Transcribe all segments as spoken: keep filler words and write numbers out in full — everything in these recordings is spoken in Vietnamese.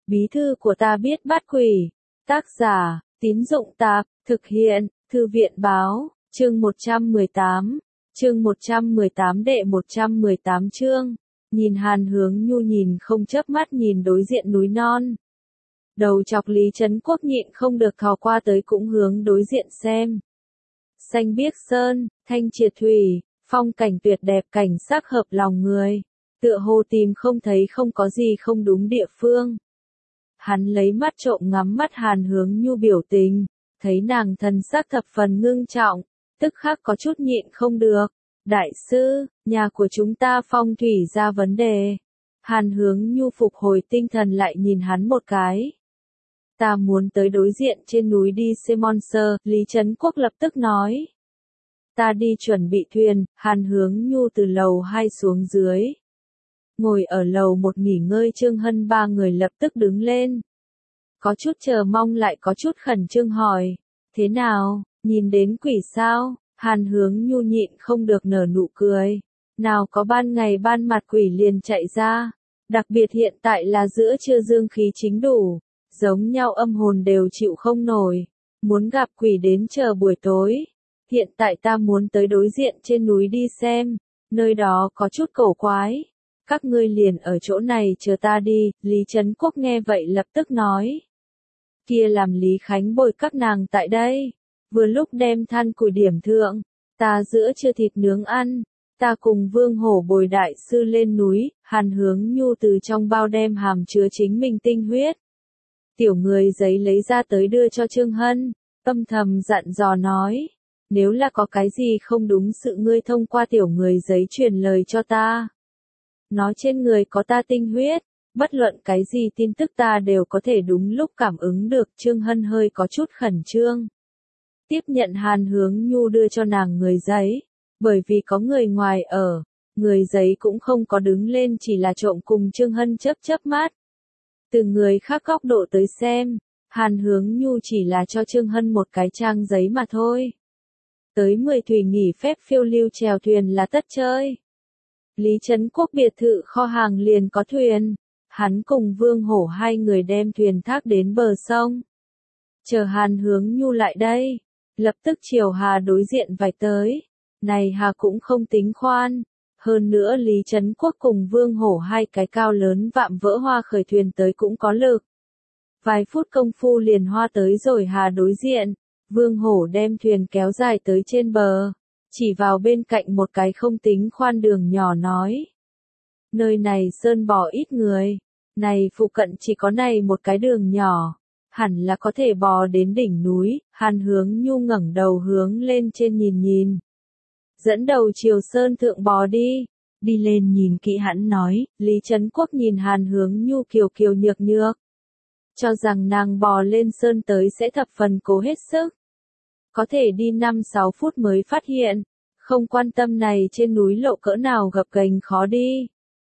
Bí thư của ta biết bắt quỷ. Tác giả, Tín Dụng Tạp, thực hiện, Thư viện Báo, chương một trăm mười tám, chương một trăm mười tám đệ một trăm mười tám chương, nhìn Hàn Hướng Nhu nhìn không chớp mắt nhìn đối diện núi non. Đầu chọc Lý Trấn Quốc nhịn không được thò qua tới cũng hướng đối diện xem. Xanh biếc sơn, thanh triệt thủy, phong cảnh tuyệt đẹp cảnh sắc hợp lòng người, tựa hồ tìm không thấy không có gì không đúng địa phương. Hắn lấy mắt trộm ngắm mắt Hàn Hướng Nhu biểu tình, thấy nàng thần sắc thập phần ngưng trọng, tức khắc có chút nhịn không được. Đại sư, nhà của chúng ta phong thủy ra vấn đề. Hàn Hướng Nhu phục hồi tinh thần lại nhìn hắn một cái. Ta muốn tới đối diện trên núi đi xem monster, Lý Trấn Quốc lập tức nói. Ta đi chuẩn bị thuyền, Hàn Hướng Nhu từ lầu hai xuống dưới. Ngồi ở lầu một nghỉ ngơi Trương Hân ba người lập tức đứng lên. Có chút chờ mong lại có chút khẩn trương hỏi. Thế nào, nhìn đến quỷ sao? Hàn Hướng Nhu nhịn không được nở nụ cười. Nào có ban ngày ban mặt quỷ liền chạy ra. Đặc biệt hiện tại là giữa trưa dương khí chính đủ. Giống nhau âm hồn đều chịu không nổi. Muốn gặp quỷ đến chờ buổi tối. Hiện tại ta muốn tới đối diện trên núi đi xem. Nơi đó có chút cổ quái. Các ngươi liền ở chỗ này chờ ta đi. Lý Trấn Quốc nghe vậy lập tức nói. Kia làm Lý Khánh bồi các nàng tại đây. Vừa lúc đem than củi điểm thượng. Ta giữa trưa thịt nướng ăn. Ta cùng Vương Hổ bồi đại sư lên núi. Hàn Hướng Nhu từ trong bao đem hàm chứa chính mình tinh huyết. Tiểu người giấy lấy ra tới đưa cho Trương Hân. Âm thầm dặn dò nói. Nếu là có cái gì không đúng sự ngươi thông qua tiểu người giấy truyền lời cho ta. Nói trên người có ta tinh huyết. Bất luận cái gì tin tức ta đều có thể đúng lúc cảm ứng được. Trương Hân hơi có chút khẩn trương. Tiếp nhận Hàn Hướng Nhu đưa cho nàng người giấy. Bởi vì có người ngoài ở. Người giấy cũng không có đứng lên chỉ là trộm cùng Trương Hân chớp chớp mắt. Từ người khác góc độ tới xem. Hàn Hướng Nhu chỉ là cho Trương Hân một cái trang giấy mà thôi. Tới mười thủy nghỉ phép phiêu lưu chèo thuyền là tất chơi. Lý Trấn Quốc biệt thự kho hàng liền có thuyền. Hắn cùng Vương Hổ hai người đem thuyền thác đến bờ sông. Chờ Hàn Hướng Nhu lại đây. Lập tức chiều hà đối diện vạch tới. Này hà cũng không tính khoan. Hơn nữa Lý Trấn Quốc cùng Vương Hổ hai cái cao lớn vạm vỡ hoa khởi thuyền tới cũng có lực. Vài phút công phu liền hoa tới rồi hà đối diện. Vương Hổ đem thuyền kéo dài tới trên bờ. Chỉ vào bên cạnh một cái không tính khoan đường nhỏ nói. Nơi này sơn bò ít người. Này phụ cận chỉ có này một cái đường nhỏ. Hẳn là có thể bò đến đỉnh núi. Hàn Hướng Nhu ngẩng đầu hướng lên trên nhìn nhìn. Dẫn đầu chiều sơn thượng bò đi. Đi lên nhìn kỹ hắn nói. Lý Trấn Quốc nhìn Hàn Hướng Nhu kiều kiều nhược nhược. Cho rằng nàng bò lên sơn tới sẽ thập phần cố hết sức. Có thể đi năm sáu phút mới phát hiện. Không quan tâm này trên núi lộ cỡ nào gập ghềnh khó đi.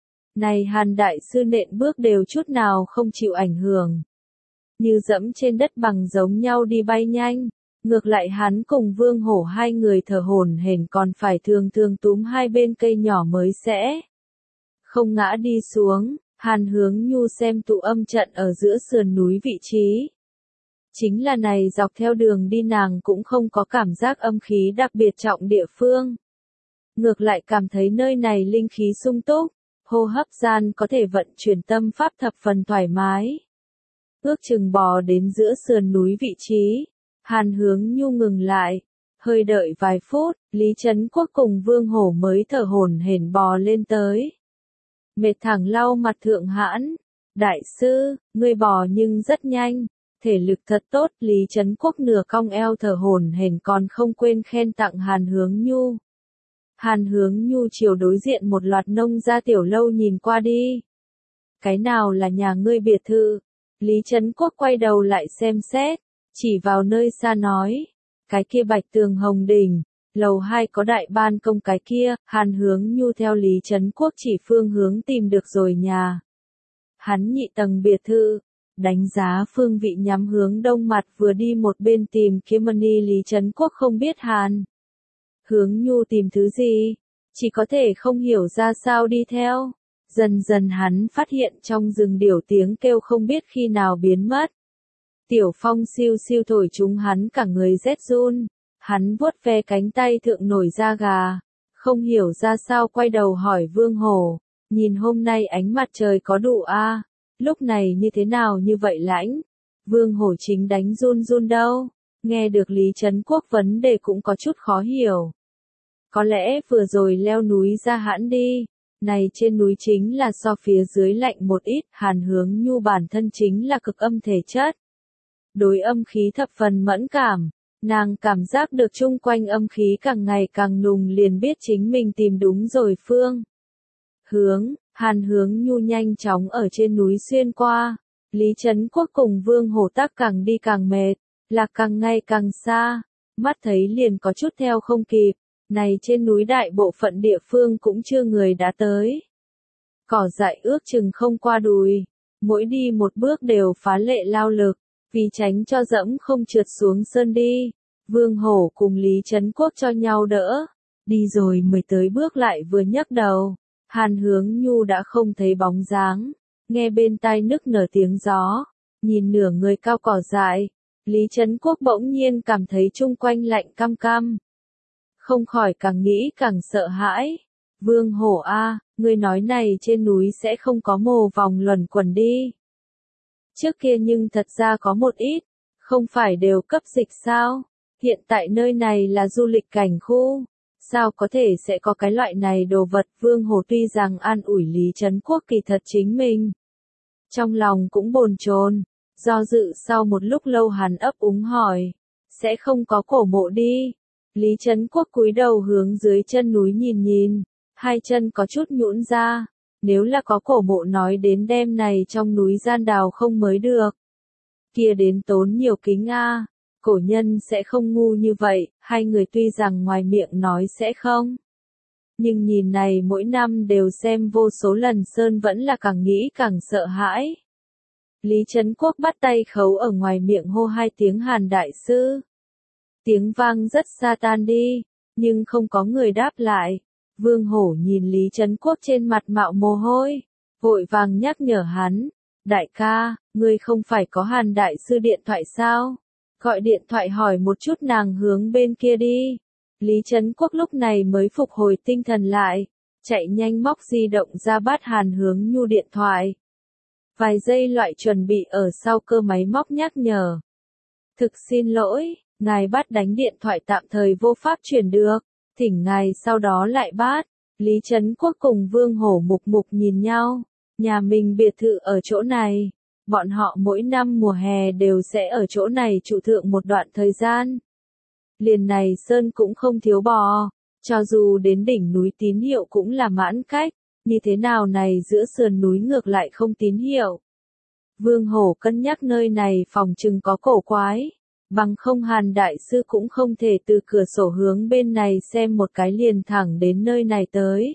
Này Hàn đại sư nện bước đều chút nào không chịu ảnh hưởng. Như dẫm trên đất bằng giống nhau đi bay nhanh. Ngược lại hắn cùng Vương Hổ hai người thở hổn hển còn phải thường thường túm hai bên cây nhỏ mới sẽ không ngã đi xuống. Hàn Hướng Nhu xem tụ âm trận ở giữa sườn núi vị trí. Chính là này dọc theo đường đi nàng cũng không có cảm giác âm khí đặc biệt trọng địa phương. Ngược lại cảm thấy nơi này linh khí sung túc, hô hấp gian có thể vận chuyển tâm pháp thập phần thoải mái. Ước chừng bò đến giữa sườn núi vị trí. Hàn Hướng Nhu ngừng lại, hơi đợi vài phút, Lý Trấn Quốc cùng Vương Hổ mới thở hổn hển bò lên tới. Mệt thẳng lau mặt thượng hãn, đại sư, ngươi bò nhưng rất nhanh, thể lực thật tốt. Lý Trấn Quốc nửa cong eo thở hổn hển còn không quên khen tặng Hàn Hướng Nhu. Hàn Hướng Nhu chiều đối diện một loạt nông gia tiểu lâu nhìn qua đi. Cái nào là nhà ngươi biệt thự? Lý Trấn Quốc quay đầu lại xem xét. Chỉ vào nơi xa nói, cái kia bạch tường hồng đỉnh, lầu hai có đại ban công cái kia. Hàn Hướng Nhu theo Lý Trấn Quốc chỉ phương hướng tìm được rồi nhà. Hắn nhị tầng biệt thự, đánh giá phương vị nhắm hướng đông mặt vừa đi một bên tìm kiếm money. Lý Trấn Quốc không biết Hàn Hướng Nhu tìm thứ gì, chỉ có thể không hiểu ra sao đi theo. Dần dần hắn phát hiện trong rừng điểu tiếng kêu không biết khi nào biến mất. Tiểu phong siêu siêu thổi chúng hắn cả người rét run. Hắn vuốt ve cánh tay thượng nổi da gà. Không hiểu ra sao quay đầu hỏi Vương Hổ. Nhìn hôm nay ánh mặt trời có đủ a à? Lúc này như thế nào như vậy lãnh? Vương Hổ chính đánh run run đâu. Nghe được Lý Trấn Quốc vấn đề cũng có chút khó hiểu. Có lẽ vừa rồi leo núi ra hãn đi. Này trên núi chính là so phía dưới lạnh một ít. Hàn Hướng Nhu bản thân chính là cực âm thể chất. Đối âm khí thập phần mẫn cảm. Nàng cảm giác được chung quanh âm khí càng ngày càng nùng liền biết chính mình tìm đúng rồi phương. Hướng, Hàn Hướng Nhu nhanh chóng ở trên núi xuyên qua. Lý Trấn Quốc cùng Vương Hổ Tác càng đi càng mệt, lạc càng ngày càng xa. Mắt thấy liền có chút theo không kịp. Này trên núi đại bộ phận địa phương cũng chưa người đã tới. Cỏ dại ước chừng không qua đùi. Mỗi đi một bước đều phá lệ lao lực. Vì tránh cho dẫm không trượt xuống sơn đi. Vương Hổ cùng Lý Trấn Quốc cho nhau đỡ. Đi rồi mới tới bước lại vừa nhấc đầu. Hàn Hướng Nhu đã không thấy bóng dáng. Nghe bên tai nức nở tiếng gió. Nhìn nửa người cao cỏ dại. Lý Trấn Quốc bỗng nhiên cảm thấy chung quanh lạnh căm căm. Không khỏi càng nghĩ càng sợ hãi. Vương Hổ a, ngươi nói này trên núi sẽ không có mồ vòng luẩn quẩn đi. Trước kia nhưng thật ra có một ít, không phải đều cấp dịch sao? Hiện tại nơi này là du lịch cảnh khu, sao có thể sẽ có cái loại này đồ vật? Vương Hổ tuy rằng an ủi Lý Trấn Quốc kỳ thật chính mình. Trong lòng cũng bồn chồn, do dự sau một lúc lâu hắn ấp úng hỏi, sẽ không có cổ mộ đi. Lý Trấn Quốc cúi đầu hướng dưới chân núi nhìn nhìn, hai chân có chút nhũn ra. Nếu là có cổ mộ nói đến đêm này trong núi gian đào không mới được. Kia đến tốn nhiều kính a, cổ nhân sẽ không ngu như vậy, hai người tuy rằng ngoài miệng nói sẽ không. Nhưng nhìn này mỗi năm đều xem vô số lần sơn vẫn là càng nghĩ càng sợ hãi. Lý Trấn Quốc bắt tay khấu ở ngoài miệng hô hai tiếng Hàn đại sư. Tiếng vang rất xa tan đi, nhưng không có người đáp lại. Vương Hổ nhìn Lý Trấn Quốc trên mặt mạo mồ hôi, vội vàng nhắc nhở hắn, đại ca, ngươi không phải có Hàn đại sư điện thoại sao? Gọi điện thoại hỏi một chút nàng hướng bên kia đi. Lý Trấn Quốc lúc này mới phục hồi tinh thần lại, chạy nhanh móc di động ra bắt Hàn Hướng Nhu điện thoại. Vài giây loại chuẩn bị ở sau cơ máy móc nhắc nhở. Thực xin lỗi, ngài bắt đánh điện thoại tạm thời vô pháp truyền được. Thỉnh ngài sau đó lại bắt. Lý Trấn Quốc cùng Vương Hổ mục mục nhìn nhau. Nhà mình biệt thự ở chỗ này. Bọn họ mỗi năm mùa hè đều sẽ ở chỗ này trụ thượng một đoạn thời gian. Liền này sơn cũng không thiếu bò. Cho dù đến đỉnh núi tín hiệu cũng là mãn cách. Như thế nào này giữa sườn núi ngược lại không tín hiệu. Vương Hổ cân nhắc nơi này phòng chừng có cổ quái. Bằng không Hàn đại sư cũng không thể từ cửa sổ hướng bên này xem một cái liền thẳng đến nơi này tới.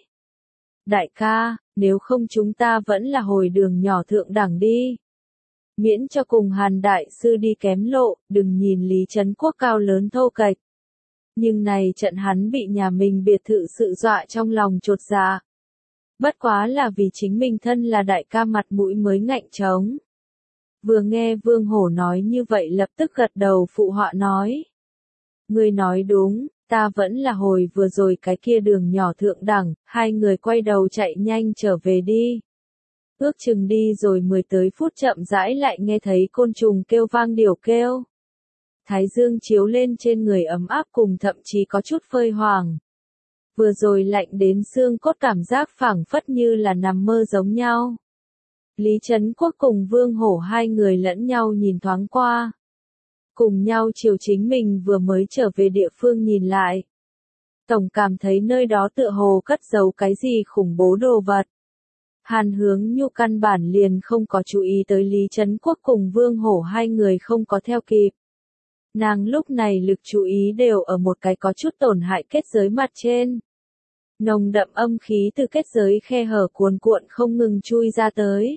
Đại ca, nếu không chúng ta vẫn là hồi đường nhỏ thượng đẳng đi. Miễn cho cùng Hàn đại sư đi kém lộ, đừng nhìn Lý Trấn Quốc cao lớn thô kệch. Nhưng này trận hắn bị nhà mình biệt thự sự dọa trong lòng chột dạ. Bất quá là vì chính mình thân là đại ca mặt mũi mới ngạnh trống. Vừa nghe Vương Hổ nói như vậy lập tức gật đầu phụ họa nói. Ngươi nói đúng, ta vẫn là hồi vừa rồi cái kia đường nhỏ thượng đẳng, hai người quay đầu chạy nhanh trở về đi. Ước chừng đi rồi mười tới phút chậm rãi lại nghe thấy côn trùng kêu vang điểu kêu. Thái dương chiếu lên trên người ấm áp cùng thậm chí có chút phơi hoàng. Vừa rồi lạnh đến xương cốt cảm giác phảng phất như là nằm mơ giống nhau. Lý Trấn Quốc cùng Vương Hổ hai người lẫn nhau nhìn thoáng qua. Cùng nhau chiều chính mình vừa mới trở về địa phương nhìn lại. Tổng cảm thấy nơi đó tựa hồ cất giấu cái gì khủng bố đồ vật. Hàn Hướng Nhu căn bản liền không có chú ý tới Lý Trấn Quốc cùng Vương Hổ hai người không có theo kịp. Nàng lúc này lực chú ý đều ở một cái có chút tổn hại kết giới mặt trên. Nồng đậm âm khí từ kết giới khe hở cuồn cuộn không ngừng chui ra tới.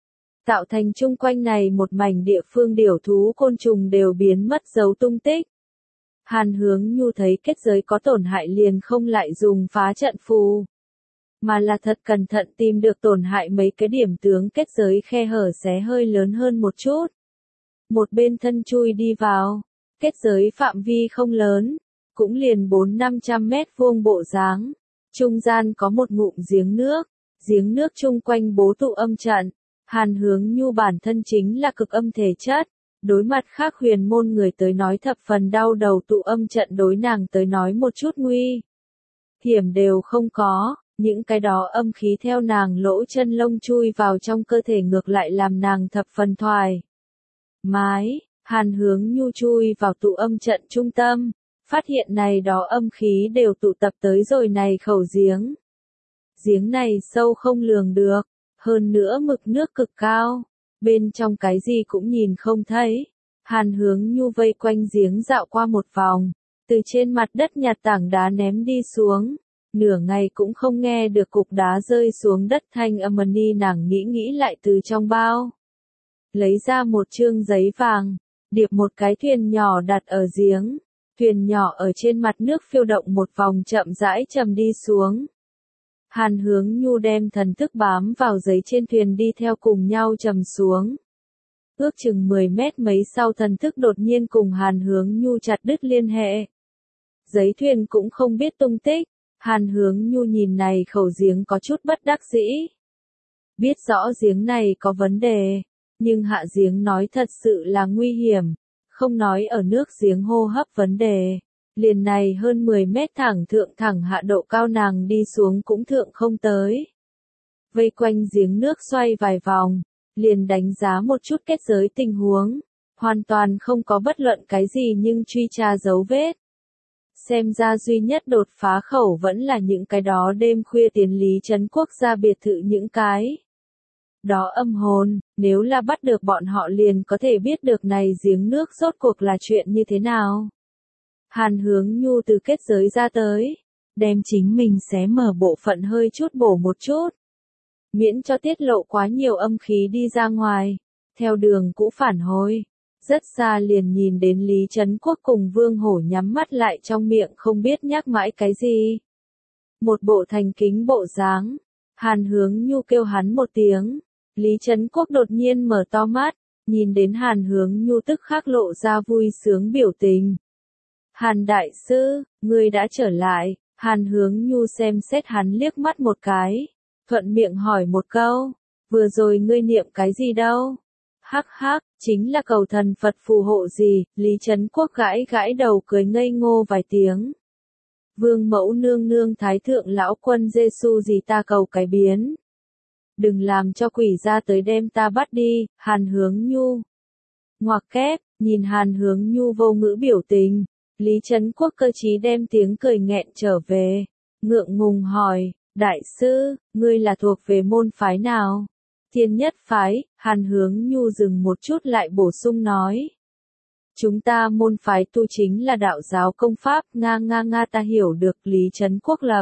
Tạo thành chung quanh này một mảnh địa phương điểu thú côn trùng đều biến mất dấu tung tích. Hàn Hướng Nhu thấy kết giới có tổn hại liền không lại dùng phá trận phù. mà là thật cẩn thận tìm được tổn hại mấy cái điểm tướng kết giới khe hở xé hơi lớn hơn một chút. Một bên thân chui đi vào, kết giới phạm vi không lớn, cũng liền bốn năm trăm mét vuông bộ dáng. Trung gian có một ngụm giếng nước, giếng nước chung quanh bố tụ âm trận. Hàn Hướng Nhu bản thân chính là cực âm thể chất, đối mặt khác huyền môn người tới nói thập phần đau đầu, tụ âm trận đối nàng tới nói một chút nguy hiểm đều không có, những cái đó âm khí theo nàng lỗ chân lông chui vào trong cơ thể ngược lại làm nàng thập phần thoải mái. Hàn Hướng Nhu chui vào tụ âm trận trung tâm, phát hiện này đó âm khí đều tụ tập tới rồi này khẩu giếng. Giếng này sâu không lường được, hơn nữa mực nước cực cao, bên trong cái gì cũng nhìn không thấy. Hàn Hướng Nhu vây quanh giếng dạo qua một vòng, từ trên mặt đất nhặt tảng đá ném đi xuống, nửa ngày cũng không nghe được cục đá rơi xuống đất thanh âm. Ni nàng nghĩ nghĩ lại từ trong bao, lấy ra một chương giấy vàng, điệp một cái thuyền nhỏ đặt ở giếng, thuyền nhỏ ở trên mặt nước phiêu động một vòng chậm rãi trầm đi xuống. Hàn Hướng Nhu đem thần thức bám vào giấy trên thuyền đi theo cùng nhau trầm xuống. Ước chừng mười mét mấy sau thần thức đột nhiên cùng Hàn Hướng Nhu chặt đứt liên hệ. Giấy thuyền cũng không biết tung tích, Hàn Hướng Nhu nhìn này khẩu giếng có chút bất đắc dĩ. Biết rõ giếng này có vấn đề, nhưng hạ giếng nói thật sự là nguy hiểm, không nói ở nước giếng hô hấp vấn đề. Liền này hơn mười mét thẳng thượng thẳng hạ độ cao nàng đi xuống cũng thượng không tới. Vây quanh giếng nước xoay vài vòng, liền đánh giá một chút kết giới tình huống, hoàn toàn không có bất luận cái gì nhưng truy tra dấu vết. Xem ra duy nhất đột phá khẩu vẫn là những cái đó đêm khuya tiến Lý Trấn Quốc gia biệt thự những cái đó âm hồn, nếu là bắt được bọn họ liền có thể biết được này giếng nước rốt cuộc là chuyện như thế nào. Hàn Hướng Nhu từ kết giới ra tới, đem chính mình xé mở bộ phận hơi chút bổ một chút, miễn cho tiết lộ quá nhiều âm khí đi ra ngoài, theo đường cũ phản hồi. Rất xa liền nhìn đến Lý Trấn Quốc cùng Vương Hổ nhắm mắt lại trong miệng không biết nhắc mãi cái gì. Một bộ thành kính bộ dáng, Hàn Hướng Nhu kêu hắn một tiếng, Lý Trấn Quốc đột nhiên mở to mắt, nhìn đến Hàn Hướng Nhu tức khắc lộ ra vui sướng biểu tình. Hàn đại sư, ngươi đã trở lại. Hàn Hướng Nhu xem xét hắn liếc mắt một cái, thuận miệng hỏi một câu, vừa rồi ngươi niệm cái gì đâu? Hắc hắc, chính là cầu thần Phật phù hộ gì. Lý Trấn Quốc gãi gãi đầu cười ngây ngô vài tiếng. Vương mẫu nương nương thái thượng lão quân Giê-xu gì ta cầu cái biến. Đừng làm cho quỷ ra tới đem ta bắt đi. Hàn Hướng Nhu ngoặc kép, nhìn Hàn Hướng Nhu vô ngữ biểu tình, Lý Trấn Quốc cơ trí đem tiếng cười nghẹn trở về, ngượng ngùng hỏi, đại sư, ngươi là thuộc về môn phái nào? Thiên Nhất phái. Hàn Hướng Nhu dừng một chút lại bổ sung nói. Chúng ta môn phái tu chính là đạo giáo công pháp. Nga nga nga ta hiểu được. Lý Trấn Quốc lập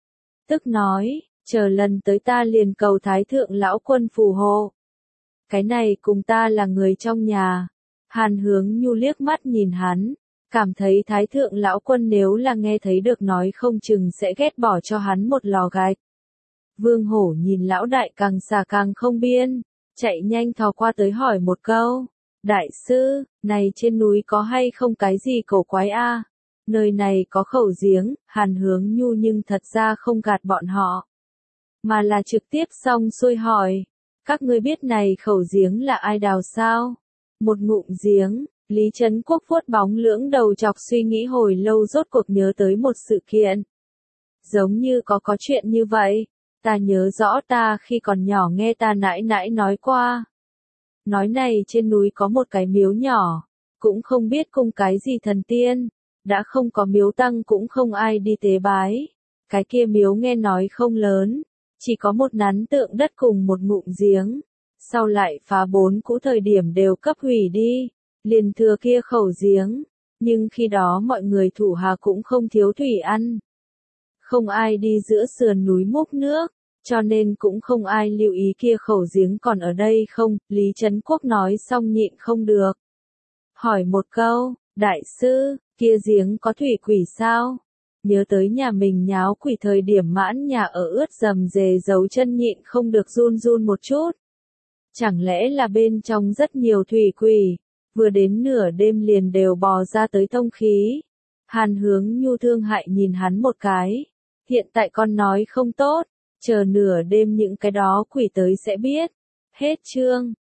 tức nói, chờ lần tới ta liền cầu thái thượng lão quân phù hộ. Cái này cùng ta là người trong nhà. Hàn Hướng Nhu liếc mắt nhìn hắn, cảm thấy thái thượng lão quân nếu là nghe thấy được nói không chừng sẽ ghét bỏ cho hắn một lò gạch. Vương Hổ nhìn lão đại càng xà càng không biên, chạy nhanh thò qua tới hỏi một câu, đại sư, này trên núi có hay không cái gì cổ quái a? Nơi này có khẩu giếng. Hàn Hướng Nhu nhưng thật ra không gạt bọn họ, mà là trực tiếp xong xuôi hỏi, các ngươi biết này khẩu giếng là ai đào sao? Một ngụm giếng. Lý Trấn Quốc vuốt bóng lưỡng đầu chọc suy nghĩ hồi lâu rốt cuộc nhớ tới một sự kiện. Giống như có có chuyện như vậy, ta nhớ rõ ta khi còn nhỏ nghe ta nãi nãi nói qua. Nói này trên núi có một cái miếu nhỏ, cũng không biết cung cái gì thần tiên, đã không có miếu tăng cũng không ai đi tế bái. Cái kia miếu nghe nói không lớn, chỉ có một nắn tượng đất cùng một ngụm giếng, sau lại phá bốn cũ thời điểm đều cấp hủy đi. Liền thừa kia khẩu giếng, nhưng khi đó mọi người thủ hà cũng không thiếu thủy ăn. Không ai đi giữa sườn núi múc nước, cho nên cũng không ai lưu ý kia khẩu giếng còn ở đây không. Lý Trấn Quốc nói xong nhịn không được. Hỏi một câu, đại sư, kia giếng có thủy quỷ sao? nhớ tới nhà mình nháo quỷ thời điểm mãn nhà ở ướt dầm dề giấu chân nhịn không được run run một chút. Chẳng lẽ là bên trong rất nhiều thủy quỷ, vừa đến nửa đêm liền đều bò ra tới thông khí. Hàn Hướng Nhu thương hại nhìn hắn một cái. Hiện tại con nói không tốt, chờ nửa đêm những cái đó quỷ tới sẽ biết. Hết chương.